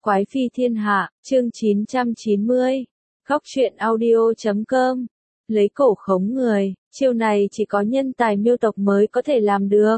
Quái phi thiên hạ, chương 990. Góc truyện audio.com. Lấy cổ khống người, chiêu này chỉ có nhân tài miêu tộc mới có thể làm được.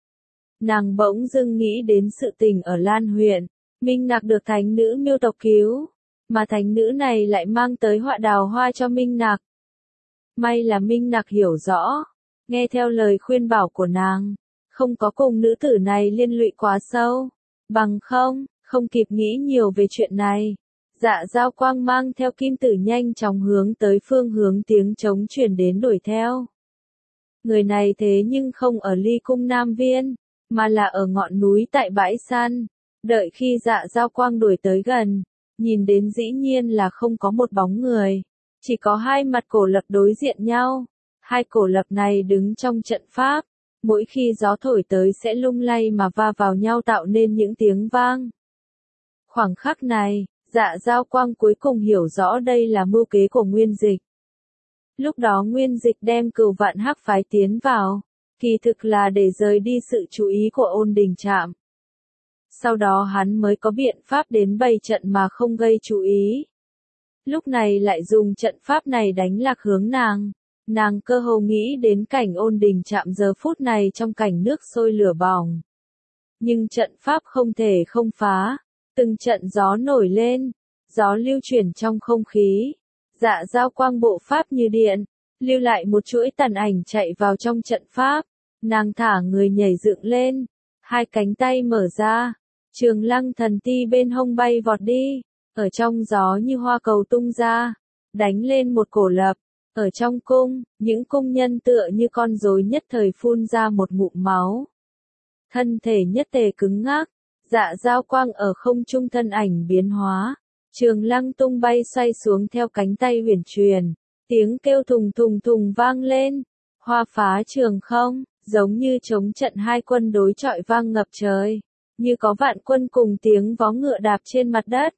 Nàng bỗng dưng nghĩ đến sự tình ở Lan huyện, Minh Nặc được thánh nữ miêu tộc cứu, mà thánh nữ này lại mang tới họa đào hoa cho Minh Nặc. May là Minh Nặc hiểu rõ, nghe theo lời khuyên bảo của nàng, không có cùng nữ tử này liên lụy quá sâu, bằng không kịp nghĩ nhiều về chuyện này. Dạ Dao Quang mang theo Kim Tử nhanh chóng hướng tới phương hướng tiếng trống truyền đến đuổi theo. Người này thế nhưng không ở Ly Cung Nam Viên, mà là ở ngọn núi tại bãi săn. Đợi khi Dạ Dao Quang đuổi tới gần, nhìn đến dĩ nhiên là không có một bóng người, chỉ có hai mặt cổ lập đối diện nhau. Hai cổ lập này đứng trong trận pháp, mỗi khi gió thổi tới sẽ lung lay mà va vào nhau tạo nên những tiếng vang. Khoảng khắc này, Dạ Dao Quang cuối cùng hiểu rõ đây là mưu kế của Nguyên Dịch. Lúc đó Nguyên Dịch đem Cửu Vạn Hắc phái tiến vào, kỳ thực là để rời đi sự chú ý của Ôn Đình Trạm. Sau đó hắn mới có biện pháp đến bày trận mà không gây chú ý. Lúc này lại dùng trận pháp này đánh lạc hướng nàng. Nàng cơ hồ nghĩ đến cảnh Ôn Đình Trạm giờ phút này trong cảnh nước sôi lửa bỏng. Nhưng trận pháp không thể không phá. Từng trận gió nổi lên, gió lưu chuyển trong không khí. Dạ Dao Quang bộ pháp như điện, lưu lại một chuỗi tàn ảnh chạy vào trong trận pháp. Nàng thả người nhảy dựng lên, hai cánh tay mở ra, Trường Lăng thần ti bên hông bay vọt đi, ở trong gió như hoa cầu tung ra, đánh lên một cổ lập. Ở trong cung, những cung nhân tựa như con rối nhất thời phun ra một ngụm máu. Thân thể nhất tề cứng ngắc. Dạ Dao Quang ở không trung thân ảnh biến hóa, Trường Lăng tung bay xoay xuống theo cánh tay huyền truyền, tiếng kêu thùng thùng thùng vang lên, hoa phá trường không, giống như chống trận hai quân đối chọi vang ngập trời, như có vạn quân cùng tiếng vó ngựa đạp trên mặt đất.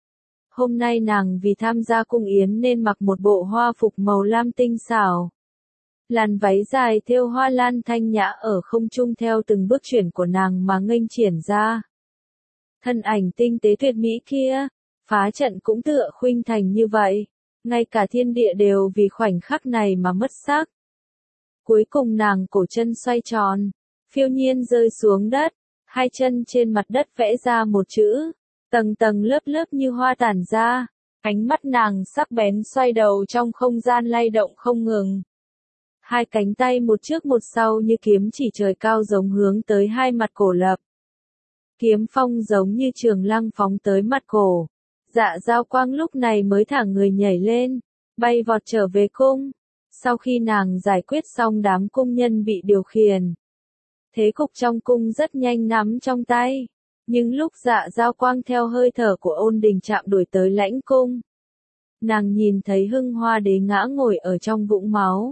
Hôm nay nàng vì tham gia cung yến nên mặc một bộ hoa phục màu lam tinh xảo. Làn váy dài thêu hoa lan thanh nhã ở không trung theo từng bước chuyển của nàng mà nghênh triển ra. Thân ảnh tinh tế tuyệt mỹ kia, phá trận cũng tựa khuynh thành như vậy, ngay cả thiên địa đều vì khoảnh khắc này mà mất sắc. Cuối cùng nàng cổ chân xoay tròn, phiêu nhiên rơi xuống đất, hai chân trên mặt đất vẽ ra một chữ, tầng tầng lớp lớp như hoa tản ra, ánh mắt nàng sắc bén xoay đầu trong không gian lay động không ngừng. Hai cánh tay một trước một sau như kiếm chỉ trời cao giống hướng tới hai mặt cổ lập. Kiếm phong giống như Trường Lăng phóng tới mặt cổ. Dạ Dao Quang lúc này mới thả người nhảy lên, bay vọt trở về cung. Sau khi nàng giải quyết xong đám cung nhân bị điều khiển, thế cục trong cung rất nhanh nắm trong tay. Nhưng lúc Dạ Dao Quang theo hơi thở của Ôn Đình Trạm đuổi tới lãnh cung, nàng nhìn thấy Hưng Hoa Đế ngã ngồi ở trong vũng máu.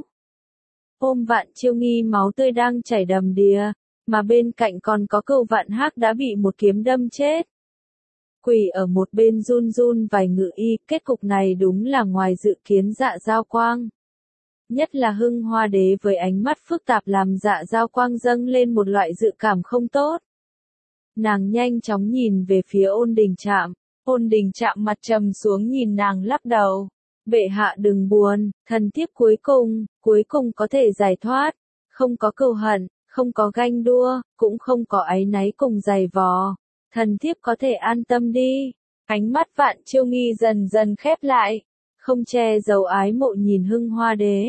Ôm Vạn Chiêu Nghi máu tươi đang chảy đầm đìa. Mà bên cạnh còn có Cửu Vạn Hắc đã bị một kiếm đâm chết. Quỳ ở một bên run run vài ngự y, kết cục này đúng là ngoài dự kiến Dạ Dao Quang. Nhất là Hưng Hoa Đế với ánh mắt phức tạp làm Dạ Dao Quang dâng lên một loại dự cảm không tốt. Nàng nhanh chóng nhìn về phía Ôn Đình Trạm. Ôn Đình Trạm mặt trầm xuống nhìn nàng lắc đầu. Bệ hạ đừng buồn, thần thiếp cuối cùng có thể giải thoát, không có cừu hận. Không có ganh đua, cũng không có áy náy cùng giày vò. Thần thiếp có thể an tâm đi. Ánh mắt Vạn Chiêu Nghi dần dần khép lại. Không che giấu ái mộ nhìn Hưng Hoa Đế.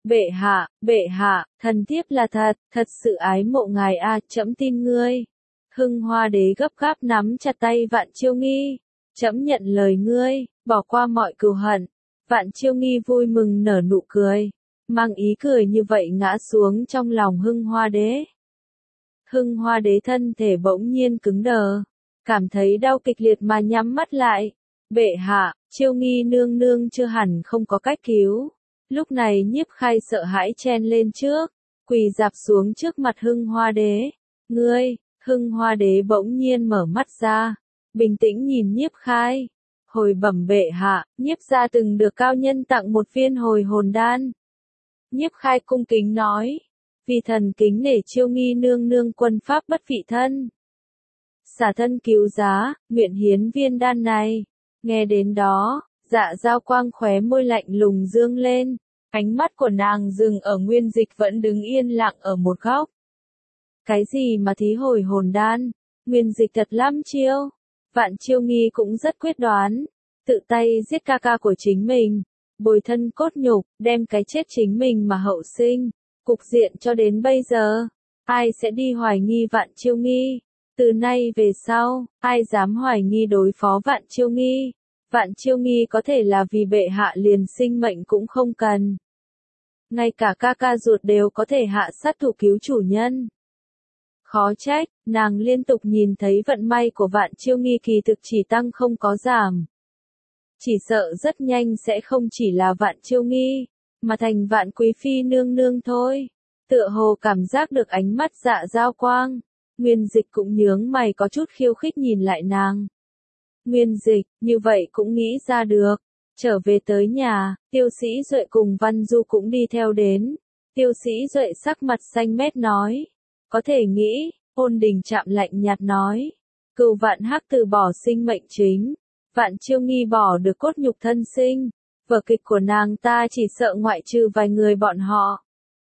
Bệ hạ, thần thiếp là thật sự ái mộ ngài a, trẫm tin ngươi. Hưng Hoa Đế gấp gáp nắm chặt tay Vạn Chiêu Nghi. Trẫm nhận lời ngươi, bỏ qua mọi cừu hận. Vạn Chiêu Nghi vui mừng nở nụ cười. Mang ý cười như vậy ngã xuống trong lòng Hưng Hoa Đế. Hưng Hoa Đế thân thể bỗng nhiên cứng đờ, cảm thấy đau kịch liệt mà nhắm mắt lại. Bệ hạ, Chiêu Nghi nương nương chưa hẳn không có cách cứu. Lúc này Nhiếp Khai sợ hãi chen lên trước, quỳ rạp xuống trước mặt Hưng Hoa Đế. Ngươi, Hưng Hoa Đế bỗng nhiên mở mắt ra, bình tĩnh nhìn Nhiếp Khai. Hồi bẩm bệ hạ, Nhiếp gia từng được cao nhân tặng một viên hồi hồn đan. Nhiếp Khai cung kính nói, vì thần kính nể Chiêu Nghi nương nương quân pháp bất vị thân. xả thân cứu giá, nguyện hiến viên đan này. Nghe đến đó, Dạ Dao Quang khóe môi lạnh lùng dương lên, ánh mắt của nàng dừng ở Nguyên Dịch vẫn đứng yên lặng ở một góc. Cái gì mà thí hồi hồn đan? Nguyên Dịch thật lắm chiêu. Vạn Chiêu Nghi cũng rất quyết đoán, tự tay giết ca ca của chính mình, bồi thân cốt nhục, đem cái chết chính mình mà hậu sinh. Cục diện cho đến bây giờ, ai sẽ đi hoài nghi Vạn Chiêu Nghi? Từ nay về sau, ai dám hoài nghi đối phó Vạn Chiêu Nghi? Vạn Chiêu Nghi có thể là vì bệ hạ liền sinh mệnh cũng không cần. Ngay cả ca ca ruột đều có thể hạ sát thủ cứu chủ nhân. Khó trách, nàng liên tục nhìn thấy vận may của Vạn Chiêu Nghi kỳ thực chỉ tăng không có giảm. Chỉ sợ rất nhanh sẽ không chỉ là Vạn Chiêu Nghi, mà thành Vạn Quý Phi nương nương thôi. Tựa hồ cảm giác được ánh mắt Dạ Dao Quang, Nguyên Dịch cũng nhướng mày có chút khiêu khích nhìn lại nàng. Nguyên Dịch, như vậy cũng nghĩ ra được. Trở về tới nhà, Tiêu Sĩ Duệ cùng Văn Du cũng đi theo đến. Tiêu Sĩ Duệ sắc mặt xanh mét nói. Có thể nghĩ, Ôn Đình Trạm lạnh nhạt nói. Cửu Vạn Hắc từ bỏ sinh mệnh chính. Vạn Chiêu Nghi bỏ được cốt nhục thân sinh. Vở kịch của nàng ta chỉ sợ ngoại trừ vài người bọn họ.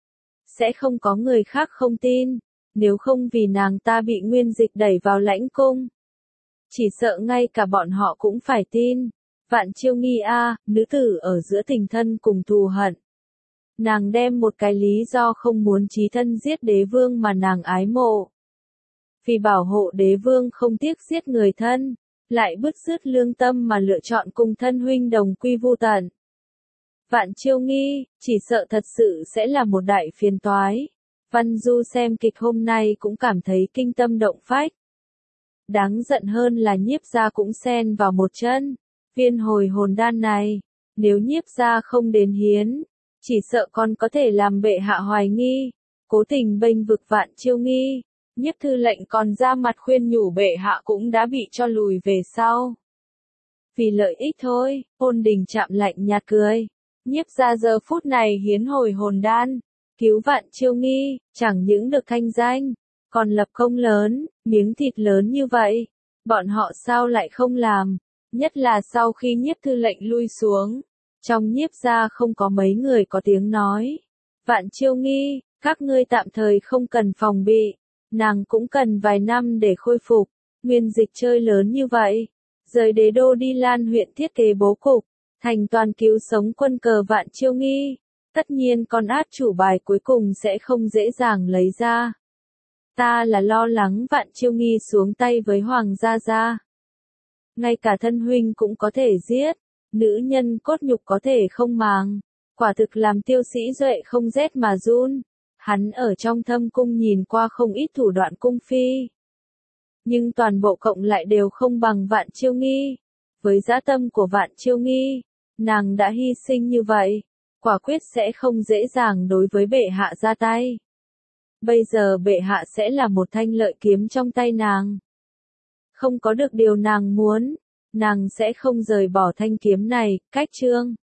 Sẽ không có người khác không tin. Nếu không vì nàng ta bị Nguyên Dịch đẩy vào lãnh cung. Chỉ sợ ngay cả bọn họ cũng phải tin. Vạn Chiêu Nghi nữ tử ở giữa tình thân cùng thù hận. Nàng đem một cái lý do không muốn chí thân giết đế vương mà nàng ái mộ. Vì bảo hộ đế vương không tiếc giết người thân, lại bứt rứt lương tâm mà lựa chọn cùng thân huynh đồng quy vu tận. Vạn Chiêu Nghi, chỉ sợ thật sự sẽ là một đại phiền toái. Văn Du xem kịch hôm nay cũng cảm thấy kinh tâm động phách. Đáng giận hơn là Nhiếp gia cũng xen vào một chân. Viên hồi hồn đan này, nếu Nhiếp gia không đến hiến, chỉ sợ còn có thể làm bệ hạ hoài nghi, cố tình bênh vực Vạn Chiêu Nghi. Nhiếp thư lệnh còn ra mặt khuyên nhủ bệ hạ cũng đã bị cho lùi về sau. Vì lợi ích thôi, Ôn Đình Trạm lạnh nhạt cười. Nhiếp gia giờ phút này hiến hồi hồn đan, cứu Vạn Chiêu Nghi, chẳng những được thanh danh, còn lập công lớn, miếng thịt lớn như vậy. Bọn họ sao lại không làm? Nhất là sau khi Nhiếp thư lệnh lui xuống. Trong Nhiếp gia không có mấy người có tiếng nói. Vạn Chiêu Nghi, các ngươi tạm thời không cần phòng bị. Nàng cũng cần vài năm để khôi phục. Nguyên Dịch chơi lớn như vậy. Rời đế đô đi Lan huyện thiết kế bố cục. Thành toàn cứu sống quân cờ Vạn Chiêu Nghi. Tất nhiên con át chủ bài cuối cùng sẽ không dễ dàng lấy ra. Ta là lo lắng Vạn Chiêu Nghi xuống tay với Hoàng gia gia. Ngay cả thân huynh cũng có thể giết. Nữ nhân cốt nhục có thể không màng. Quả thực làm Tiêu Sĩ Duệ không rét mà run. Hắn ở trong thâm cung nhìn qua không ít thủ đoạn cung phi. Nhưng toàn bộ cộng lại đều không bằng Vạn Chiêu Nghi. Với dã tâm của Vạn Chiêu Nghi, nàng đã hy sinh như vậy. Quả quyết sẽ không dễ dàng đối với bệ hạ ra tay. Bây giờ bệ hạ sẽ là một thanh lợi kiếm trong tay nàng. Không có được điều nàng muốn, nàng sẽ không rời bỏ thanh kiếm này. Cách chương